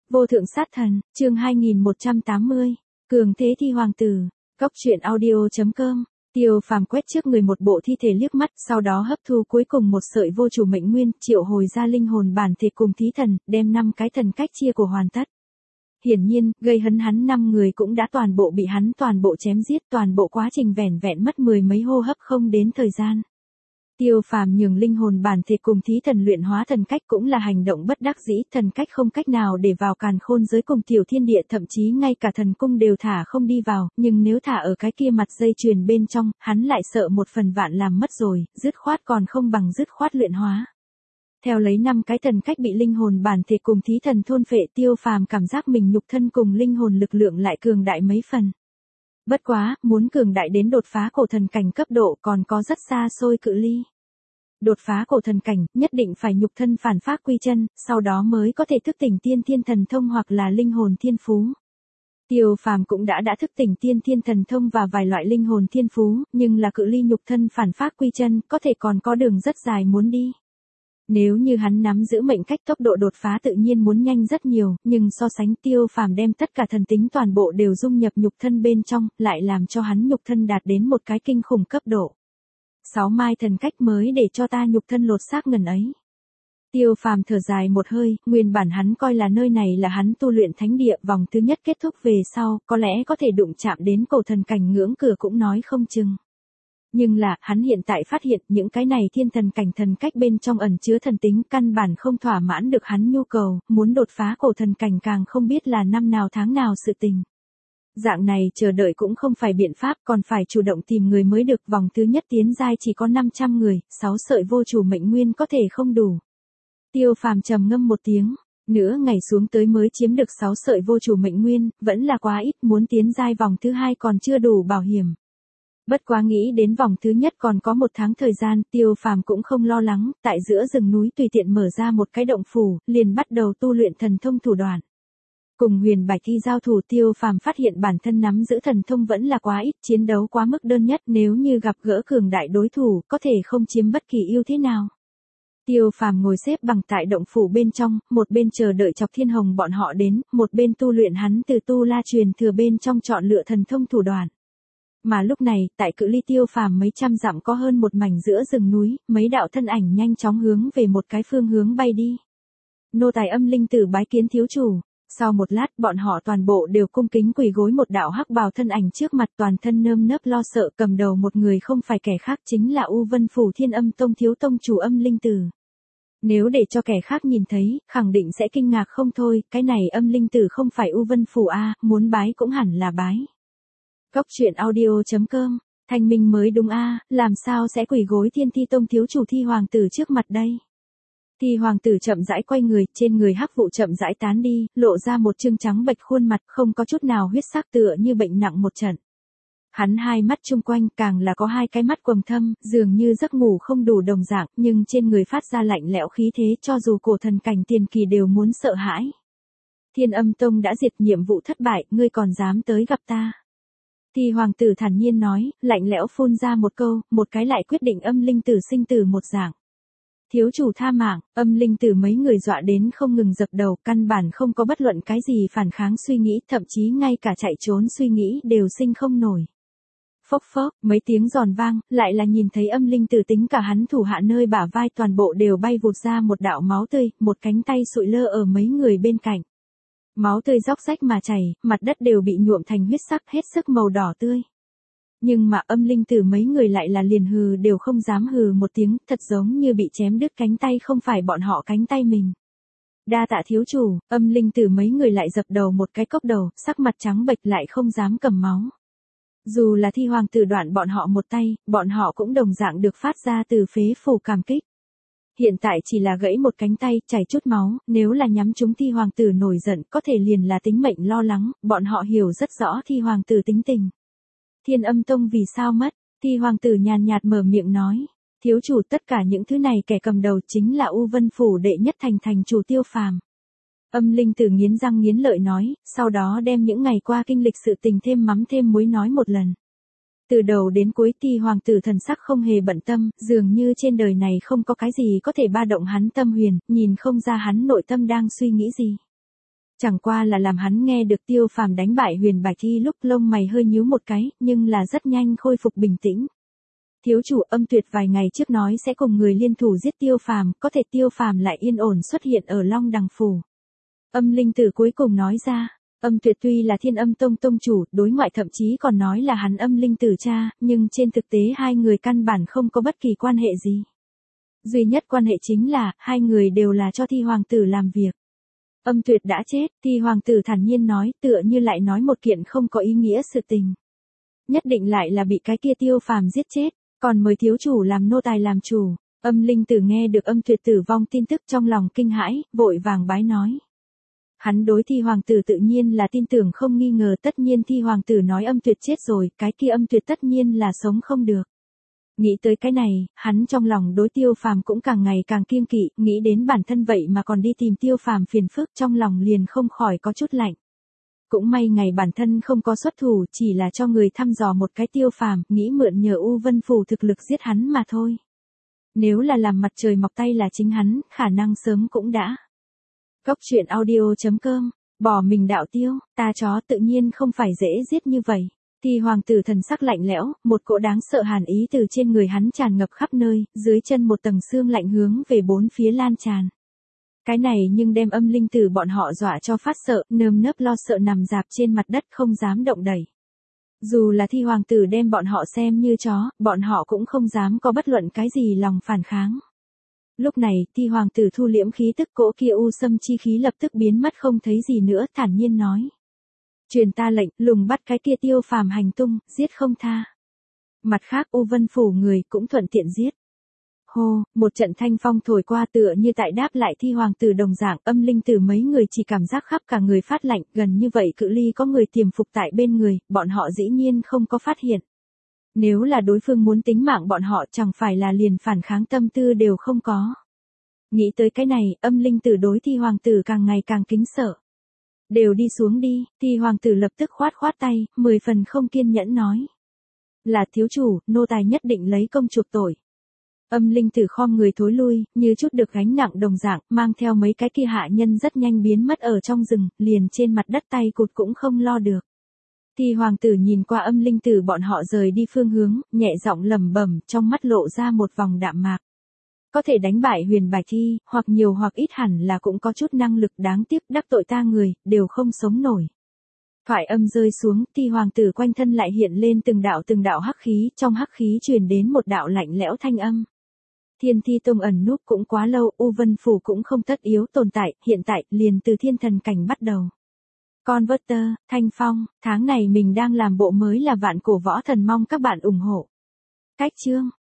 Vô thượng sát thần, chương 2180, cường thế thi hoàng tử, góc truyện audio.com. Tiêu Phàm quét trước người một bộ thi thể liếc mắt, sau đó hấp thu cuối cùng một sợi vô chủ mệnh nguyên, triệu hồi ra linh hồn bản thể cùng thí thần, đem 5 cái thần cách chia của hoàn tất. Hiển nhiên, gây hấn hắn 5 người cũng đã toàn bộ bị hắn toàn bộ chém giết, toàn bộ quá trình vẻn vẹn mất 10 mấy hô hấp không đến thời gian. Tiêu Phàm nhường linh hồn bản thể cùng thí thần luyện hóa thần cách cũng là hành động bất đắc dĩ, thần cách không cách nào để vào càn khôn giới cùng tiểu thiên địa, thậm chí ngay cả thần cung đều thả không đi vào, nhưng nếu thả ở cái kia mặt dây chuyền bên trong, hắn lại sợ một phần vạn làm mất rồi, dứt khoát còn không bằng dứt khoát luyện hóa. Theo lấy 5 cái thần cách bị linh hồn bản thể cùng thí thần thôn phệ, Tiêu Phàm cảm giác mình nhục thân cùng linh hồn lực lượng lại cường đại mấy phần. Bất quá, muốn cường đại đến đột phá cổ thần cảnh cấp độ còn có rất xa xôi cự ly. Đột phá cổ thần cảnh, nhất định phải nhục thân phản phác quy chân, sau đó mới có thể thức tỉnh tiên thiên thần thông hoặc là linh hồn thiên phú. Tiêu Phàm cũng đã thức tỉnh tiên thiên thần thông và vài loại linh hồn thiên phú, nhưng là cự ly nhục thân phản phác quy chân, có thể còn có đường rất dài muốn đi. Nếu như hắn nắm giữ mệnh cách, tốc độ đột phá tự nhiên muốn nhanh rất nhiều, nhưng so sánh Tiêu Phàm đem tất cả thần tính toàn bộ đều dung nhập nhục thân bên trong, lại làm cho hắn nhục thân đạt đến một cái kinh khủng cấp độ. 6 mai thần cách mới để cho ta nhục thân lột xác ngần ấy. Tiêu Phàm thở dài một hơi, nguyên bản hắn coi là nơi này là hắn tu luyện thánh địa, vòng thứ nhất kết thúc về sau, có lẽ có thể đụng chạm đến cổ thần cảnh ngưỡng cửa cũng nói không chừng. Nhưng là, hắn hiện tại phát hiện những cái này thiên thần cảnh thần cách bên trong ẩn chứa thần tính, căn bản không thỏa mãn được hắn nhu cầu, muốn đột phá cổ thần cảnh càng không biết là năm nào tháng nào sự tình. Dạng này chờ đợi cũng không phải biện pháp, còn phải chủ động tìm người mới được, vòng thứ nhất tiến giai chỉ có 500 người, 6 sợi vô chủ mệnh nguyên có thể không đủ. Tiêu Phàm trầm ngâm một tiếng, nửa ngày xuống tới mới chiếm được 6 sợi vô chủ mệnh nguyên, vẫn là quá ít, muốn tiến giai vòng thứ 2 còn chưa đủ bảo hiểm. Bất quá nghĩ đến vòng thứ nhất còn có 1 tháng thời gian, Tiêu Phàm cũng không lo lắng, tại giữa rừng núi tùy tiện mở ra một cái động phủ, liền bắt đầu tu luyện thần thông thủ đoạn. Cùng Huyền Bạch Thi giao thủ, Tiêu Phàm phát hiện bản thân nắm giữ thần thông vẫn là quá ít, chiến đấu quá mức đơn nhất, nếu như gặp gỡ cường đại đối thủ, có thể không chiếm bất kỳ ưu thế nào. Tiêu Phàm ngồi xếp bằng tại động phủ bên trong, một bên chờ đợi Chọc Thiên Hồng bọn họ đến, một bên tu luyện hắn từ tu la truyền thừa bên trong chọn lựa thần thông thủ đoạn. Mà lúc này, tại cự ly Tiêu Phàm mấy trăm dặm có hơn một mảnh giữa rừng núi, mấy đạo thân ảnh nhanh chóng hướng về một cái phương hướng bay đi. Nô tài Âm Linh Tử bái kiến thiếu chủ. Sau một lát, bọn họ toàn bộ đều cung kính quỳ gối một đạo hắc bào thân ảnh trước mặt, toàn thân nơm nớp lo sợ, cầm đầu một người không phải kẻ khác chính là U Vân Phủ Thiên Âm Tông thiếu tông chủ Âm Linh Tử. Nếu để cho kẻ khác nhìn thấy, khẳng định sẽ kinh ngạc không thôi, cái này Âm Linh Tử không phải U Vân Phủ a, muốn bái cũng hẳn là bái. Góc truyện audio.com, Thanh Minh mới đúng a, làm sao sẽ quỳ gối Thiên Thi Tông thiếu chủ Thi hoàng tử trước mặt đây? Thi hoàng tử chậm rãi quay người, trên người hắc vụ chậm rãi tán đi, lộ ra một trương trắng bệch khuôn mặt, không có chút nào huyết sắc, tựa như bệnh nặng một trận. Hắn hai mắt chung quanh càng là có 2 cái mắt quầng thâm, dường như giấc ngủ không đủ đồng dạng, nhưng trên người phát ra lạnh lẽo khí thế, cho dù cổ thần cảnh tiền kỳ đều muốn sợ hãi. Thiên Âm Tông đã diệt, nhiệm vụ thất bại, ngươi còn dám tới gặp ta? Thi hoàng tử thản nhiên nói, lạnh lẽo phun ra một câu, một cái lại quyết định Âm Linh Tử sinh tử một dạng. Thiếu chủ tha mạng, Âm Linh Tử mấy người dọa đến không ngừng dập đầu, căn bản không có bất luận cái gì phản kháng suy nghĩ, thậm chí ngay cả chạy trốn suy nghĩ đều sinh không nổi. Phốc phốc, mấy tiếng giòn vang, lại là nhìn thấy Âm Linh Tử tính cả hắn thủ hạ nơi bả vai toàn bộ đều bay vụt ra một đạo máu tươi, một cánh tay sụi lơ ở mấy người bên cạnh. Máu tươi róc rách mà chảy, mặt đất đều bị nhuộm thành huyết sắc, hết sức màu đỏ tươi. Nhưng mà Âm Linh Tử mấy người lại là liền hừ đều không dám hừ một tiếng, thật giống như bị chém đứt cánh tay, không phải bọn họ cánh tay mình. Đa tạ thiếu chủ, Âm Linh Tử mấy người lại dập đầu một cái cốc đầu, sắc mặt trắng bệch lại không dám cầm máu. Dù là Thi hoàng tử đoạn bọn họ một tay, bọn họ cũng đồng dạng được phát ra từ phế phủ cảm kích. Hiện tại chỉ là gãy một cánh tay, chảy chút máu, nếu là nhắm trúng Thi hoàng tử nổi giận, có thể liền là tính mệnh lo lắng, bọn họ hiểu rất rõ Thi hoàng tử tính tình. Thiên Âm Tông vì sao mất? Thi hoàng tử nhàn nhạt mở miệng nói. Thiếu chủ, tất cả những thứ này kẻ cầm đầu chính là U Vân Phủ đệ nhất thành chủ Tiêu Phàm. Âm Linh Tử nghiến răng nghiến lợi nói, sau đó đem những ngày qua kinh lịch sự tình thêm mắm thêm muối nói một lần. Từ đầu đến cuối Thi hoàng tử thần sắc không hề bận tâm, dường như trên đời này không có cái gì có thể ba động hắn tâm huyền, nhìn không ra hắn nội tâm đang suy nghĩ gì. Chẳng qua là làm hắn nghe được Tiêu Phàm đánh bại Huyền Bạch Thi lúc lông mày hơi nhíu một cái, nhưng là rất nhanh khôi phục bình tĩnh. Thiếu chủ, Âm Tuyệt vài ngày trước nói sẽ cùng người liên thủ giết Tiêu Phàm, có thể Tiêu Phàm lại yên ổn xuất hiện ở Long Đằng phủ. Âm Linh Tử cuối cùng nói ra, Âm Tuyệt tuy là Thiên Âm Tông tông chủ, đối ngoại thậm chí còn nói là hắn Âm Linh Tử cha, nhưng trên thực tế hai người căn bản không có bất kỳ quan hệ gì. Duy nhất quan hệ chính là, hai người đều là cho Thi Hoàng tử làm việc. Âm Tuyệt đã chết, Thi Hoàng tử thản nhiên nói, tựa như lại nói một kiện không có ý nghĩa sự tình. Nhất định lại là bị cái kia Tiêu Phàm giết chết, còn mời thiếu chủ làm nô tài làm chủ. Âm Linh Tử nghe được Âm Tuyệt tử vong tin tức trong lòng kinh hãi, vội vàng bái nói. Hắn đối Thi Hoàng tử tự nhiên là tin tưởng không nghi ngờ, tất nhiên Thi Hoàng tử nói Âm Tuyệt chết rồi, cái kia Âm Tuyệt tất nhiên là sống không được. Nghĩ tới cái này, hắn trong lòng đối Tiêu Phàm cũng càng ngày càng kiêng kỵ, nghĩ đến bản thân vậy mà còn đi tìm Tiêu Phàm phiền phức, trong lòng liền không khỏi có chút lạnh. Cũng may ngày bản thân không có xuất thủ, chỉ là cho người thăm dò một cái Tiêu Phàm, nghĩ mượn nhờ U Vân Phủ thực lực giết hắn mà thôi. Nếu là làm mặt trời mọc tay là chính hắn, khả năng sớm cũng đã. Cốc truyện audio.com, bỏ mình đạo tiêu, ta chó tự nhiên không phải dễ giết như vậy. Thì hoàng tử thần sắc lạnh lẽo, một cỗ đáng sợ hàn ý từ trên người hắn tràn ngập khắp nơi, dưới chân một tầng xương lạnh hướng về bốn phía lan tràn. Cái này nhưng đem Âm Linh Tử bọn họ dọa cho phát sợ, nơm nớp lo sợ nằm dạp trên mặt đất không dám động đẩy. Dù là Thi Hoàng tử đem bọn họ xem như chó, bọn họ cũng không dám có bất luận cái gì lòng phản kháng. Lúc này, Thi Hoàng tử thu liễm khí tức, cỗ kia u xâm chi khí lập tức biến mất không thấy gì nữa, thản nhiên nói. Truyền ta lệnh, lùng bắt cái kia Tiêu Phàm hành tung, giết không tha. Mặt khác U Vân Phủ người cũng thuận tiện giết. Hô, một trận thanh phong thổi qua tựa như tại đáp lại Thi Hoàng tử đồng dạng, Âm Linh Tử mấy người chỉ cảm giác khắp cả người phát lạnh, gần như vậy cự ly có người tiềm phục tại bên người, bọn họ dĩ nhiên không có phát hiện. Nếu là đối phương muốn tính mạng bọn họ chẳng phải là liền phản kháng tâm tư đều không có. Nghĩ tới cái này, Âm Linh Tử đối Thi Hoàng tử càng ngày càng kính sợ. Đều đi xuống đi, Thi Hoàng tử lập tức khoát khoát tay, 10 phần không kiên nhẫn nói. Là thiếu chủ, nô tài nhất định lấy công chuộc tội. Âm Linh Tử khom người thối lui, như chút được gánh nặng đồng dạng, mang theo mấy cái kia hạ nhân rất nhanh biến mất ở trong rừng, liền trên mặt đất tay cụt cũng không lo được. Thì hoàng tử nhìn qua Âm Linh Tử bọn họ rời đi phương hướng, nhẹ giọng lẩm bẩm, trong mắt lộ ra một vòng đạm mạc. Có thể đánh bại Huyền Bạch Thi, hoặc nhiều hoặc ít hẳn là cũng có chút năng lực, đáng tiếc đắc tội ta người, đều không sống nổi. Thoại âm rơi xuống, Thi Hoàng tử quanh thân lại hiện lên từng đạo hắc khí, trong hắc khí truyền đến một đạo lạnh lẽo thanh âm. Thiên Thi Tông ẩn núp cũng quá lâu, U Vân Phủ cũng không tất yếu tồn tại, hiện tại, liền từ thiên thần cảnh bắt đầu. Converter, Thanh Phong, tháng này mình đang làm bộ mới là Vạn Cổ Võ Thần, mong các bạn ủng hộ. Cách chương.